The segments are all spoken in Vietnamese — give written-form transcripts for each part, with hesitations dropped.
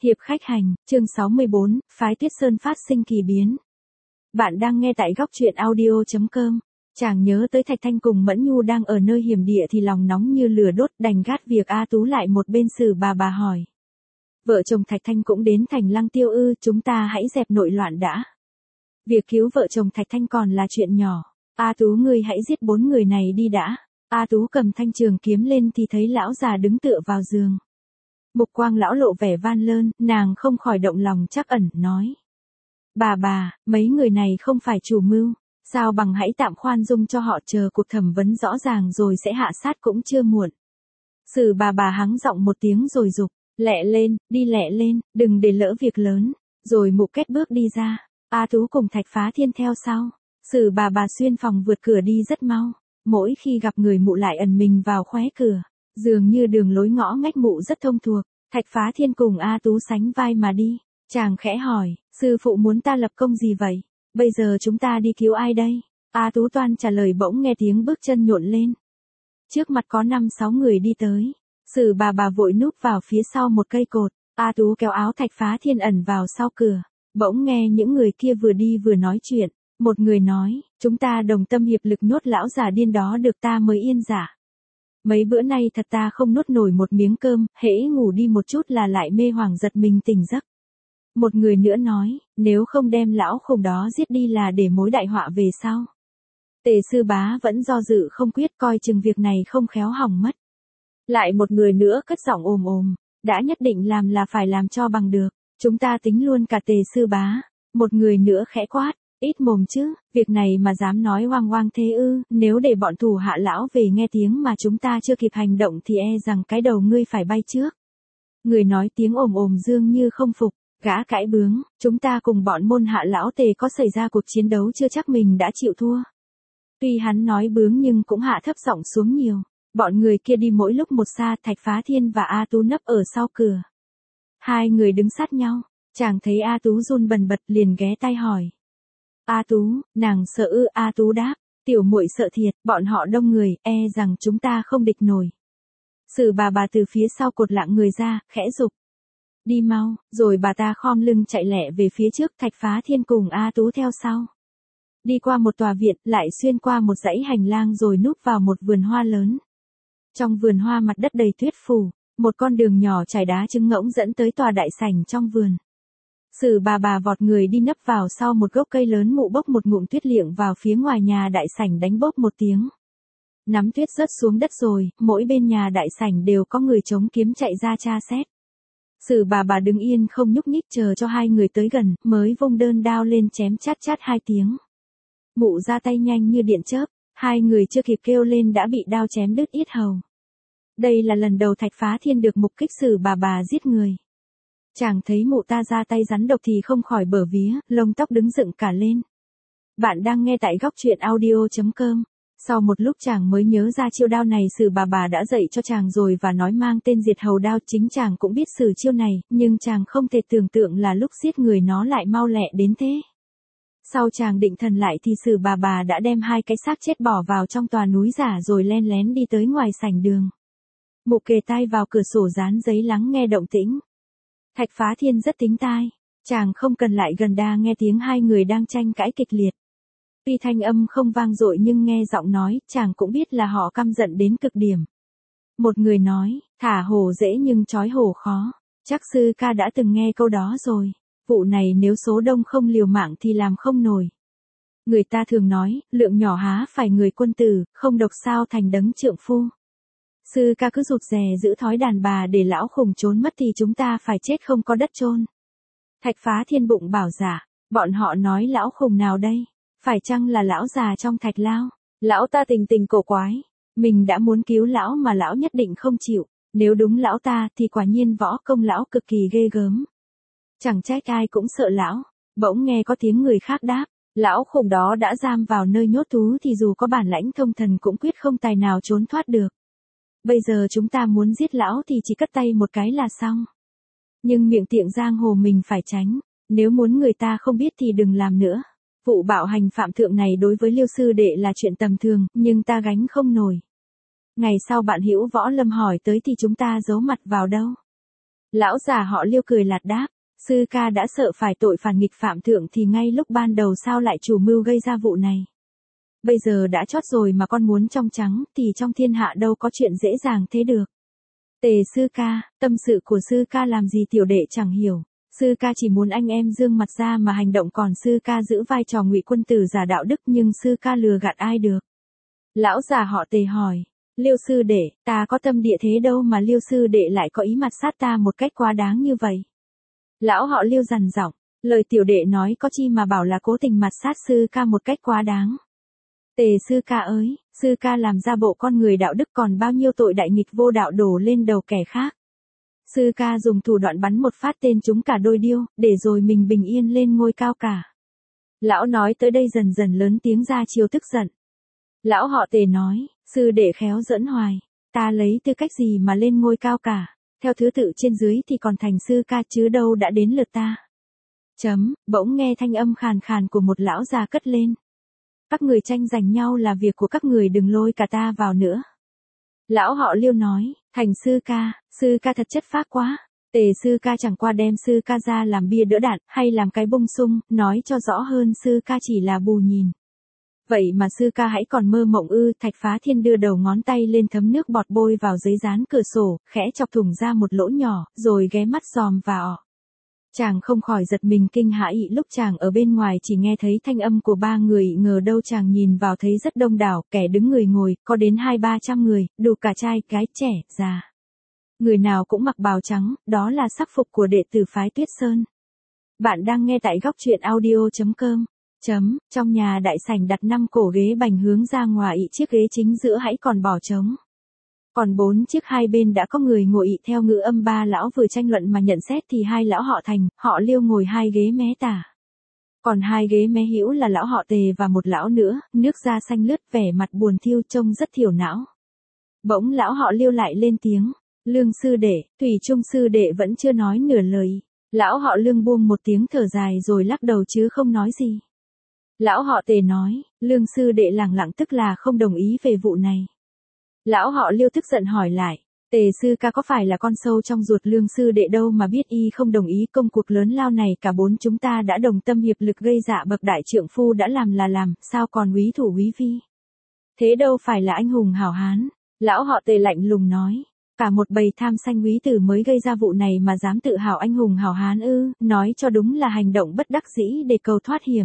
Hiệp khách hành, chương 64, phái Tuyết Sơn phát sinh kỳ biến. Bạn đang nghe tại góc truyện audio.com. Chàng nhớ tới Thạch Thanh cùng Mẫn Nhu đang ở nơi hiểm địa thì lòng nóng như lửa đốt, đành gác việc A Tú lại một bên. Sử bà hỏi. Vợ chồng Thạch Thanh cũng đến Thành Lăng Tiêu ư? Chúng ta hãy dẹp nội loạn đã. Việc cứu vợ chồng Thạch Thanh còn là chuyện nhỏ. A Tú, ngươi hãy giết 4 người này đi đã. A Tú cầm thanh trường kiếm lên thì thấy lão già đứng tựa vào giường. Mục quang lão lộ vẻ van lơn, nàng không khỏi động lòng trắc ẩn, nói. Bà, mấy người này không phải chủ mưu, sao bằng hãy tạm khoan dung cho họ, chờ cuộc thẩm vấn rõ ràng rồi sẽ hạ sát cũng chưa muộn. Sử bà hắng giọng một tiếng rồi dục, lẹ lên, đi lẹ lên, đừng để lỡ việc lớn, rồi mục kết bước đi ra. A Tú cùng Thạch Phá Thiên theo sau. Sử bà xuyên phòng vượt cửa đi rất mau, mỗi khi gặp người mụ lại ẩn mình vào khóe cửa. Dường như đường lối ngõ ngách mụ rất thông thuộc. Thạch Phá Thiên cùng A Tú sánh vai mà đi. Chàng khẽ hỏi, sư phụ muốn ta lập công gì vậy? Bây giờ chúng ta đi cứu ai đây? A Tú toan trả lời bỗng nghe tiếng bước chân nhộn lên. Trước mặt có 5-6 người đi tới. Sử bà vội núp vào phía sau một cây cột. A Tú kéo áo Thạch Phá Thiên ẩn vào sau cửa. Bỗng nghe những người kia vừa đi vừa nói chuyện. Một người nói, chúng ta đồng tâm hiệp lực nhốt lão già điên đó được ta mới yên dạ. Mấy bữa nay thật ta không nuốt nổi một miếng cơm, hễ ngủ đi một chút là lại mê hoảng giật mình tỉnh giấc. Một người nữa nói, nếu không đem lão khùng đó giết đi là để mối đại họa về sau. Tề sư bá vẫn do dự không quyết, coi chừng việc này không khéo hỏng mất. Lại một người nữa cất giọng ồm, đã nhất định làm là phải làm cho bằng được, chúng ta tính luôn cả Tề sư bá. Một người nữa khẽ quát. Ít mồm chứ, việc này mà dám nói oang thế ư? Nếu để bọn thủ hạ lão về nghe tiếng mà chúng ta chưa kịp hành động thì e rằng cái đầu ngươi phải bay trước. Người nói tiếng ồm dương như không phục, gã cãi bướng, chúng ta cùng bọn môn hạ lão Tề có xảy ra cuộc chiến đấu chưa chắc mình đã chịu thua. Tuy hắn nói bướng nhưng cũng hạ thấp giọng xuống nhiều. Bọn người kia đi mỗi lúc một xa, Thạch Phá Thiên và A Tú nấp ở sau cửa. Hai người đứng sát nhau, chàng thấy A Tú run bần bật liền ghé tai hỏi. A Tú, nàng sợ ư? A Tú đáp, tiểu muội sợ thiệt, bọn họ đông người, e rằng chúng ta không địch nổi. Sử bà từ phía sau cột lặng người ra, khẽ dục. Đi mau, rồi bà ta khom lưng chạy lẹ về phía trước. Thạch Phá Thiên cùng A Tú theo sau. Đi qua một tòa viện, lại xuyên qua một dãy hành lang rồi núp vào một vườn hoa lớn. Trong vườn hoa mặt đất đầy tuyết phủ, một con đường nhỏ trải đá trứng ngỗng dẫn tới tòa đại sảnh trong vườn. Sử bà vọt người đi nấp vào sau một gốc cây lớn, mụ bốc một ngụm tuyết liệng vào phía ngoài nhà đại sảnh đánh bốp một tiếng. Nắm tuyết rớt xuống đất rồi, mỗi bên nhà đại sảnh đều có người chống kiếm chạy ra tra xét. Sử bà đứng yên không nhúc nhích chờ cho hai người tới gần, mới vung đơn đao lên chém chát 2 tiếng. Mụ ra tay nhanh như điện chớp, hai người chưa kịp kêu lên đã bị đao chém đứt yết hầu. Đây là lần đầu Thạch Phá Thiên được mục kích sử bà giết người. Chàng thấy mụ ta ra tay rắn độc thì không khỏi bở vía, lông tóc đứng dựng cả lên. Bạn đang nghe tại góc truyện audio.com. Sau một lúc chàng mới nhớ ra chiêu đao này sử bà đã dạy cho chàng rồi và nói mang tên diệt hầu đao. Chính chàng cũng biết sử chiêu này, nhưng chàng không thể tưởng tượng là lúc giết người nó lại mau lẹ đến thế. Sau chàng định thần lại thì sử bà đã đem 2 cái xác chết bỏ vào trong tòa núi giả rồi len lén đi tới ngoài sảnh đường. Mụ kề tai vào cửa sổ dán giấy lắng nghe động tĩnh. Thạch Phá Thiên rất tính tai, chàng không cần lại gần đa nghe tiếng hai người đang tranh cãi kịch liệt. Tuy thanh âm không vang dội nhưng nghe giọng nói, chàng cũng biết là họ căm giận đến cực điểm. Một người nói, thả hổ dễ nhưng trói hổ khó, chắc sư ca đã từng nghe câu đó rồi, vụ này nếu số đông không liều mạng thì làm không nổi. Người ta thường nói, lượng nhỏ há phải người quân tử, không độc sao thành đấng trượng phu. Sư ca cứ rụt rè giữ thói đàn bà để lão khùng trốn mất thì chúng ta phải chết không có đất chôn. Thạch Phá Thiên bụng bảo dạ, bọn họ nói lão khùng nào đây? Phải chăng là lão già trong Thạch Lao? Lão ta tình cổ quái, mình đã muốn cứu lão mà lão nhất định không chịu, nếu đúng lão ta thì quả nhiên võ công lão cực kỳ ghê gớm. Chẳng trách ai cũng sợ lão. Bỗng nghe có tiếng người khác đáp, lão khùng đó đã giam vào nơi nhốt thú thì dù có bản lãnh thông thần cũng quyết không tài nào trốn thoát được. Bây giờ chúng ta muốn giết lão thì chỉ cất tay một cái là xong. Nhưng miệng tiện giang hồ mình phải tránh, nếu muốn người ta không biết thì đừng làm nữa. Vụ bạo hành phạm thượng này đối với Liêu sư đệ là chuyện tầm thường, nhưng ta gánh không nổi. Ngày sau bạn Hữu Võ Lâm hỏi tới thì chúng ta giấu mặt vào đâu? Lão già họ Liêu cười lạt đáp, sư ca đã sợ phải tội phản nghịch phạm thượng thì ngay lúc ban đầu sao lại chủ mưu gây ra vụ này. Bây giờ đã chót rồi mà con muốn trong trắng thì trong thiên hạ đâu có chuyện dễ dàng thế được. Tề sư ca, tâm sự của sư ca làm gì tiểu đệ chẳng hiểu. Sư ca chỉ muốn anh em dương mặt ra mà hành động, còn sư ca giữ vai trò ngụy quân tử giả đạo đức, nhưng sư ca lừa gạt ai được. Lão già họ Tề hỏi, Liêu sư đệ, ta có tâm địa thế đâu mà Liêu sư đệ lại có ý mặt sát ta một cách quá đáng như vậy. Lão họ Liêu dằn giọng, lời tiểu đệ nói có chi mà bảo là cố tình mặt sát sư ca một cách quá đáng. Tề sư ca ơi, sư ca làm ra bộ con người đạo đức, còn bao nhiêu tội đại nghịch vô đạo đổ lên đầu kẻ khác. Sư ca dùng thủ đoạn bắn một phát tên trúng cả đôi điêu, để rồi mình bình yên lên ngôi cao cả. Lão nói tới đây dần dần lớn tiếng ra chiêu tức giận. Lão họ Tề nói, sư đệ khéo giỡn hoài, ta lấy tư cách gì mà lên ngôi cao cả, theo thứ tự trên dưới thì còn thành sư ca chứ đâu đã đến lượt ta. Bỗng nghe thanh âm khàn khàn của một lão già cất lên. Các người tranh giành nhau là việc của các người, đừng lôi cả ta vào nữa. Lão họ Liêu nói, thành sư ca thật chất phác quá. Tề sư ca chẳng qua đem sư ca ra làm bia đỡ đạn, hay làm cái bông sung, nói cho rõ hơn sư ca chỉ là bù nhìn. Vậy mà sư ca hãy còn mơ mộng ư? Thạch Phá Thiên đưa đầu ngón tay lên thấm nước bọt bôi vào giấy dán cửa sổ, khẽ chọc thủng ra một lỗ nhỏ, rồi ghé mắt dòm vào. Chàng không khỏi giật mình kinh hãi lúc chàng ở bên ngoài chỉ nghe thấy thanh âm của ba người, ngờ đâu chàng nhìn vào thấy rất đông đảo, kẻ đứng người ngồi, có đến 200-300 người, đủ cả trai, gái, trẻ, già. Người nào cũng mặc bào trắng, đó là sắc phục của đệ tử phái Tuyết Sơn. Bạn đang nghe tại góc truyện audio.com. Trong nhà đại sảnh đặt 5 cổ ghế bành hướng ra ngoài, chiếc ghế chính giữa hãy còn bỏ trống. Còn 4 chiếc hai bên đã có người ngồi. Theo ngữ âm ba lão vừa tranh luận mà nhận xét thì hai lão họ Thành, họ Liêu ngồi hai ghế mé tả. Còn hai ghế mé hữu là lão họ Tề và một lão nữa, nước da xanh lướt, vẻ mặt buồn thiu, trông rất thiểu não. Bỗng lão họ Liêu lại lên tiếng, Lương sư đệ, Thủy Trung sư đệ vẫn chưa nói nửa lời. Lão họ Lương buông một tiếng thở dài rồi lắc đầu chứ không nói gì. Lão họ Tề nói, Lương sư đệ lẳng lặng tức là không đồng ý về vụ này. Lão họ Liêu tức giận hỏi lại, Tề sư ca có phải là con sâu trong ruột Lương sư đệ đâu mà biết y không đồng ý. Công cuộc lớn lao này cả bốn chúng ta đã đồng tâm hiệp lực gây dạ, bậc đại trượng phu đã làm là làm, sao còn úy thủ úy vi. Thế đâu phải là anh hùng hảo hán. Lão họ Tề lạnh lùng nói, cả một bầy tham sanh úy tử mới gây ra vụ này mà dám tự hào anh hùng hảo hán ư? Nói cho đúng là hành động bất đắc dĩ để cầu thoát hiểm.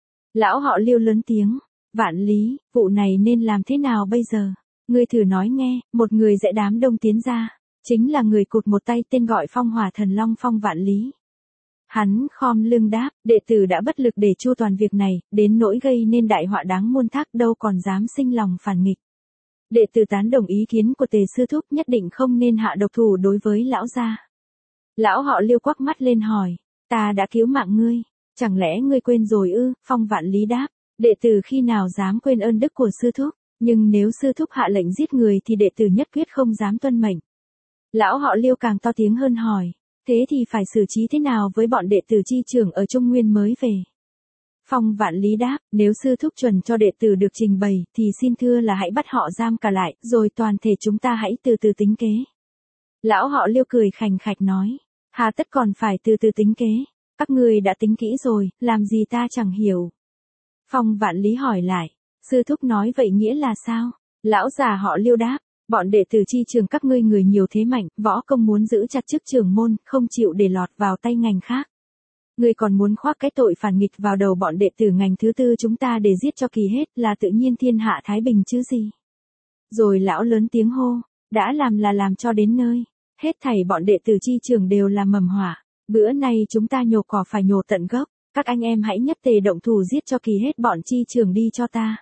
Lão họ Liêu lớn tiếng, Vạn Lý, vụ này nên làm thế nào bây giờ? Ngươi thử nói nghe. Một người dễ đám đông tiến ra, chính là người cụt một tay tên gọi Phong Hỏa Thần Long Phong Vạn Lý. Hắn khom lưng đáp, đệ tử đã bất lực để chu toàn việc này, đến nỗi gây nên đại họa đáng muôn thác, đâu còn dám sinh lòng phản nghịch. Đệ tử tán đồng ý kiến của Tề sư thúc, nhất định không nên hạ độc thủ đối với lão gia. Lão họ Liêu quắc mắt lên hỏi, ta đã cứu mạng ngươi, chẳng lẽ ngươi quên rồi ư? Phong Vạn Lý đáp, đệ tử khi nào dám quên ơn đức của sư thúc, nhưng nếu sư thúc hạ lệnh giết người thì đệ tử nhất quyết không dám tuân mệnh. Lão họ Liêu càng to tiếng hơn hỏi, thế thì phải xử trí thế nào với bọn đệ tử chi trưởng ở Trung Nguyên mới về? Phong Vạn Lý đáp, nếu sư thúc chuẩn cho đệ tử được trình bày thì xin thưa là hãy bắt họ giam cả lại, rồi toàn thể chúng ta hãy từ từ tính kế. Lão họ Liêu cười khành khạch nói, hà tất còn phải từ từ tính kế, các ngươi đã tính kỹ rồi, làm gì ta chẳng hiểu. Phong Vạn Lý hỏi lại, sư thúc nói vậy nghĩa là sao? Lão già họ Liêu đáp, bọn đệ tử chi trường các ngươi người nhiều thế mạnh, võ công muốn giữ chặt chức trưởng môn, không chịu để lọt vào tay ngành khác. Ngươi còn muốn khoác cái tội phản nghịch vào đầu bọn đệ tử ngành thứ tư chúng ta để giết cho kỳ hết, là tự nhiên thiên hạ thái bình chứ gì. Rồi lão lớn tiếng hô, đã làm là làm cho đến nơi, hết thảy bọn đệ tử chi trường đều là mầm họa, bữa nay chúng ta nhổ cỏ phải nhổ tận gốc, các anh em hãy nhất tề động thủ giết cho kỳ hết bọn chi trường đi cho ta.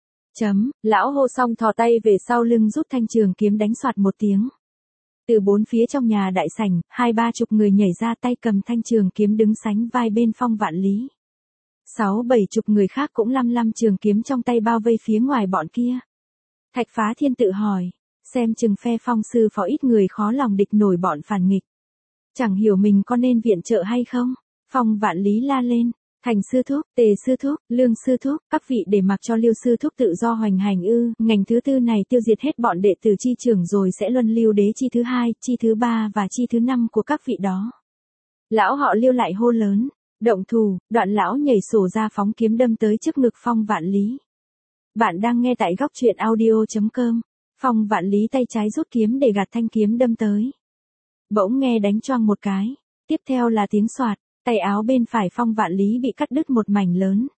Lão hô xong thò tay về sau lưng rút thanh trường kiếm đánh soạt một tiếng. Từ bốn phía trong nhà đại sảnh, 20-30 người nhảy ra tay cầm thanh trường kiếm đứng sánh vai bên Phong Vạn Lý. 60-70 người khác cũng lăm trường kiếm trong tay bao vây phía ngoài bọn kia. Thạch Phá Thiên tự hỏi, xem chừng phe Phong sư phó ít người khó lòng địch nổi bọn phản nghịch. Chẳng hiểu mình có nên viện trợ hay không? Phong Vạn Lý la lên, Thành sư thúc, Tề sư thúc, Lương sư thúc, các vị để mặc cho Liêu sư thúc tự do hoành hành ư? Ngành thứ tư này tiêu diệt hết bọn đệ tử chi trưởng rồi sẽ luân lưu đế chi thứ hai, chi thứ ba và chi thứ năm của các vị đó. Lão họ Liêu lại hô lớn, động thủ, đoạn lão nhảy sổ ra phóng kiếm đâm tới trước ngực Phong Vạn Lý. Bạn đang nghe tại góc truyện audio.com. Phong Vạn Lý tay trái rút kiếm để gạt thanh kiếm đâm tới. Bỗng nghe đánh choang một cái, tiếp theo là tiếng xoạt, tay áo bên phải Phong Vạn Lý bị cắt đứt một mảnh lớn.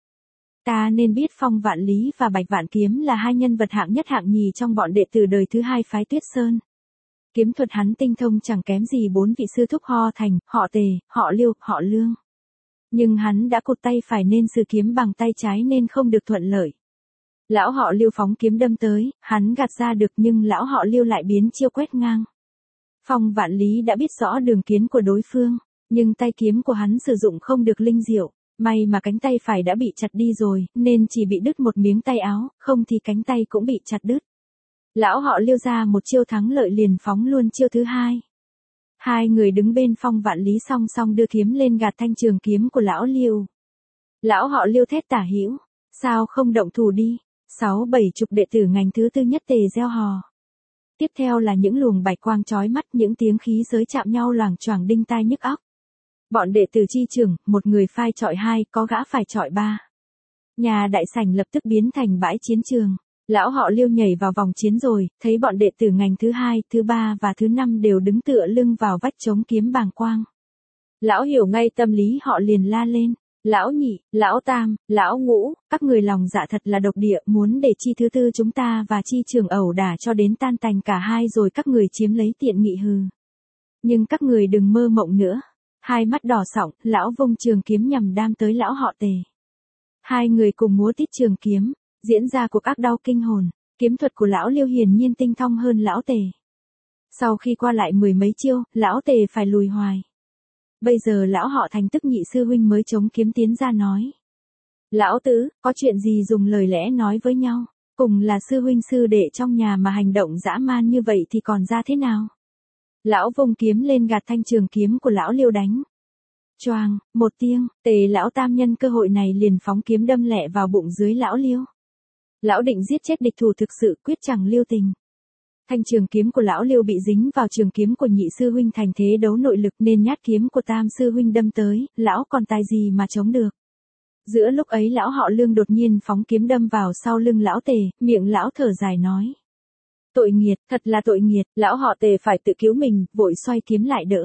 Ta nên biết Phong Vạn Lý và Bạch Vạn Kiếm là hai nhân vật hạng nhất hạng nhì trong bọn đệ tử đời thứ hai phái Tuyết Sơn. Kiếm thuật hắn tinh thông chẳng kém gì bốn vị sư thúc Ho Thành, họ Tề, họ Liêu, họ Lương. Nhưng hắn đã cụt tay phải nên sử kiếm bằng tay trái nên không được thuận lợi. Lão họ Liêu phóng kiếm đâm tới, hắn gạt ra được nhưng lão họ Liêu lại biến chiêu quét ngang. Phong Vạn Lý đã biết rõ đường kiến của đối phương, nhưng tay kiếm của hắn sử dụng không được linh diệu, may mà cánh tay phải đã bị chặt đi rồi, nên chỉ bị đứt một miếng tay áo, không thì cánh tay cũng bị chặt đứt. Lão họ Liêu ra một chiêu thắng lợi liền phóng luôn chiêu thứ hai. Hai người đứng bên Phong Vạn Lý song song đưa kiếm lên gạt thanh trường kiếm của lão Liêu. Lão họ Liêu thét tả hữu, sao không động thủ đi? 6-7 chục đệ tử ngành thứ tư nhất tề reo hò. Tiếp theo là những luồng bạch quang chói mắt, những tiếng khí giới chạm nhau loảng choảng đinh tai nhức óc. Bọn đệ tử chi trưởng, một người phai chọi hai, có gã phải chọi ba. Nhà đại sảnh lập tức biến thành bãi chiến trường. Lão họ Liêu nhảy vào vòng chiến rồi, thấy bọn đệ tử ngành thứ hai, thứ ba và thứ năm đều đứng tựa lưng vào vách chống kiếm bàng quang. Lão hiểu ngay tâm lý họ liền la lên. Lão nhị, lão tam, lão ngũ, các người lòng dạ thật là độc địa, muốn để chi thứ tư chúng ta và chi trưởng ẩu đả cho đến tan tành cả hai rồi các người chiếm lấy tiện nghị hừ. Nhưng các người đừng mơ mộng nữa. Hai mắt đỏ sọng, lão vung trường kiếm nhằm đam tới lão họ Tề. Hai người cùng múa tít trường kiếm, diễn ra cuộc ác đau kinh hồn. Kiếm thuật của lão Liêu hiển nhiên tinh thông hơn lão Tề. Sau khi qua lại mười mấy chiêu, lão Tề phải lùi hoài. Bây giờ lão họ Thành tức nhị sư huynh mới chống kiếm tiến ra nói. Lão tứ, có chuyện gì dùng lời lẽ nói với nhau, cùng là sư huynh sư đệ trong nhà mà hành động dã man như vậy thì còn ra thế nào? Lão vung kiếm lên gạt thanh trường kiếm của lão Liêu đánh. Choang, một tiếng, Tề lão tam nhân cơ hội này liền phóng kiếm đâm lẹ vào bụng dưới lão Liêu. Lão định giết chết địch thủ thực sự quyết chẳng lưu tình. Thanh trường kiếm của lão Liêu bị dính vào trường kiếm của nhị sư huynh thành thế đấu nội lực nên nhát kiếm của tam sư huynh đâm tới, lão còn tài gì mà chống được. Giữa lúc ấy lão họ Lương đột nhiên phóng kiếm đâm vào sau lưng lão Tề, miệng lão thở dài nói. Tội nghiệt, thật là tội nghiệt, lão họ Tề phải tự cứu mình, vội xoay kiếm lại đỡ.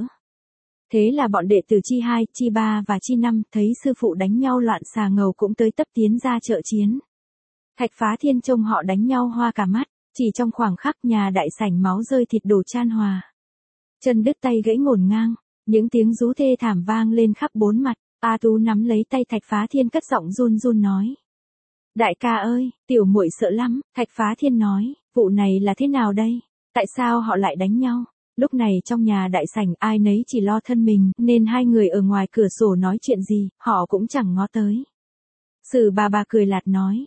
Thế là bọn đệ tử chi 2, chi 3 và chi 5 thấy sư phụ đánh nhau loạn xà ngầu cũng tới tấp tiến ra trợ chiến. Thạch Phá Thiên trông họ đánh nhau hoa cả mắt. Chỉ trong khoảng khắc nhà đại sảnh máu rơi thịt đổ chan hòa. Chân đứt tay gãy ngổn ngang, những tiếng rú thê thảm vang lên khắp bốn mặt. A Tú nắm lấy tay Thạch Phá Thiên cất giọng run run nói. Đại ca ơi, tiểu muội sợ lắm. Thạch Phá Thiên nói, vụ này là thế nào đây? Tại sao họ lại đánh nhau? Lúc này trong nhà đại sảnh ai nấy chỉ lo thân mình, nên hai người ở ngoài cửa sổ nói chuyện gì, họ cũng chẳng ngó tới. Sử bà cười lạt nói.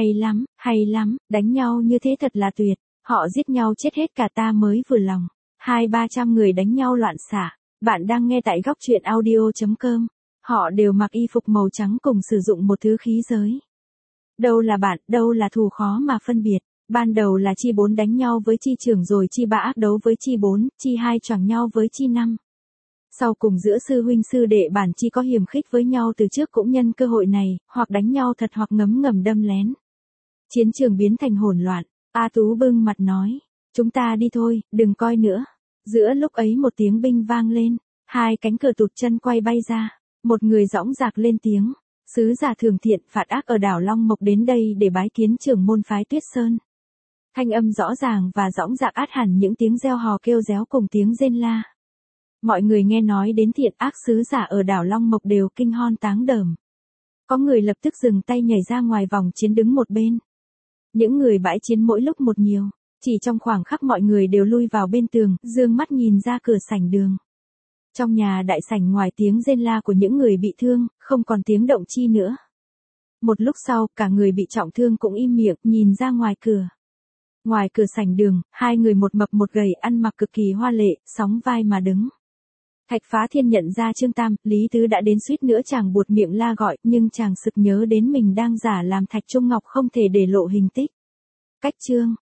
Hay lắm, đánh nhau như thế thật là tuyệt, họ giết nhau chết hết cả ta mới vừa lòng. 200-300 người đánh nhau loạn xạ. Bạn đang nghe tại góc truyện audio.com. Họ đều mặc y phục màu trắng cùng sử dụng một thứ khí giới. Đâu là bạn, đâu là thù khó mà phân biệt. Ban đầu là chi 4 đánh nhau với chi trưởng rồi chi 3 ác đấu với chi 4, chi 2 choảng nhau với chi 5. Sau cùng giữa sư huynh sư đệ bản chi có hiềm khích với nhau từ trước cũng nhân cơ hội này, hoặc đánh nhau thật hoặc ngấm ngầm đâm lén. Chiến trường biến thành hỗn loạn, A Tú bưng mặt nói, chúng ta đi thôi, đừng coi nữa. Giữa lúc ấy một tiếng binh vang lên, hai cánh cửa tụt chân quay bay ra, một người dõng dạc lên tiếng, sứ giả Thường Thiện phạt ác ở đảo Long Mộc đến đây để bái kiến trưởng môn phái Tuyết Sơn. Thanh âm rõ ràng và dõng dạc át hẳn những tiếng reo hò kêu réo cùng tiếng rên la. Mọi người nghe nói đến thiện ác sứ giả ở đảo Long Mộc đều kinh hon táng đờm. Có người lập tức dừng tay nhảy ra ngoài vòng chiến đứng một bên. Những người bãi chiến mỗi lúc một nhiều, chỉ trong khoảng khắc mọi người đều lui vào bên tường, dương mắt nhìn ra cửa sảnh đường. Trong nhà đại sảnh ngoài tiếng rên la của những người bị thương, không còn tiếng động chi nữa. Một lúc sau, cả người bị trọng thương cũng im miệng, nhìn ra ngoài cửa. Ngoài cửa sảnh đường, hai người một mập một gầy ăn mặc cực kỳ hoa lệ, sóng vai mà đứng. Thạch Phá Thiên nhận ra Trương Tam, Lý Tứ đã đến suýt nữa chàng buột miệng la gọi, nhưng chàng sực nhớ đến mình đang giả làm Thạch Trung Ngọc không thể để lộ hình tích. Cách chương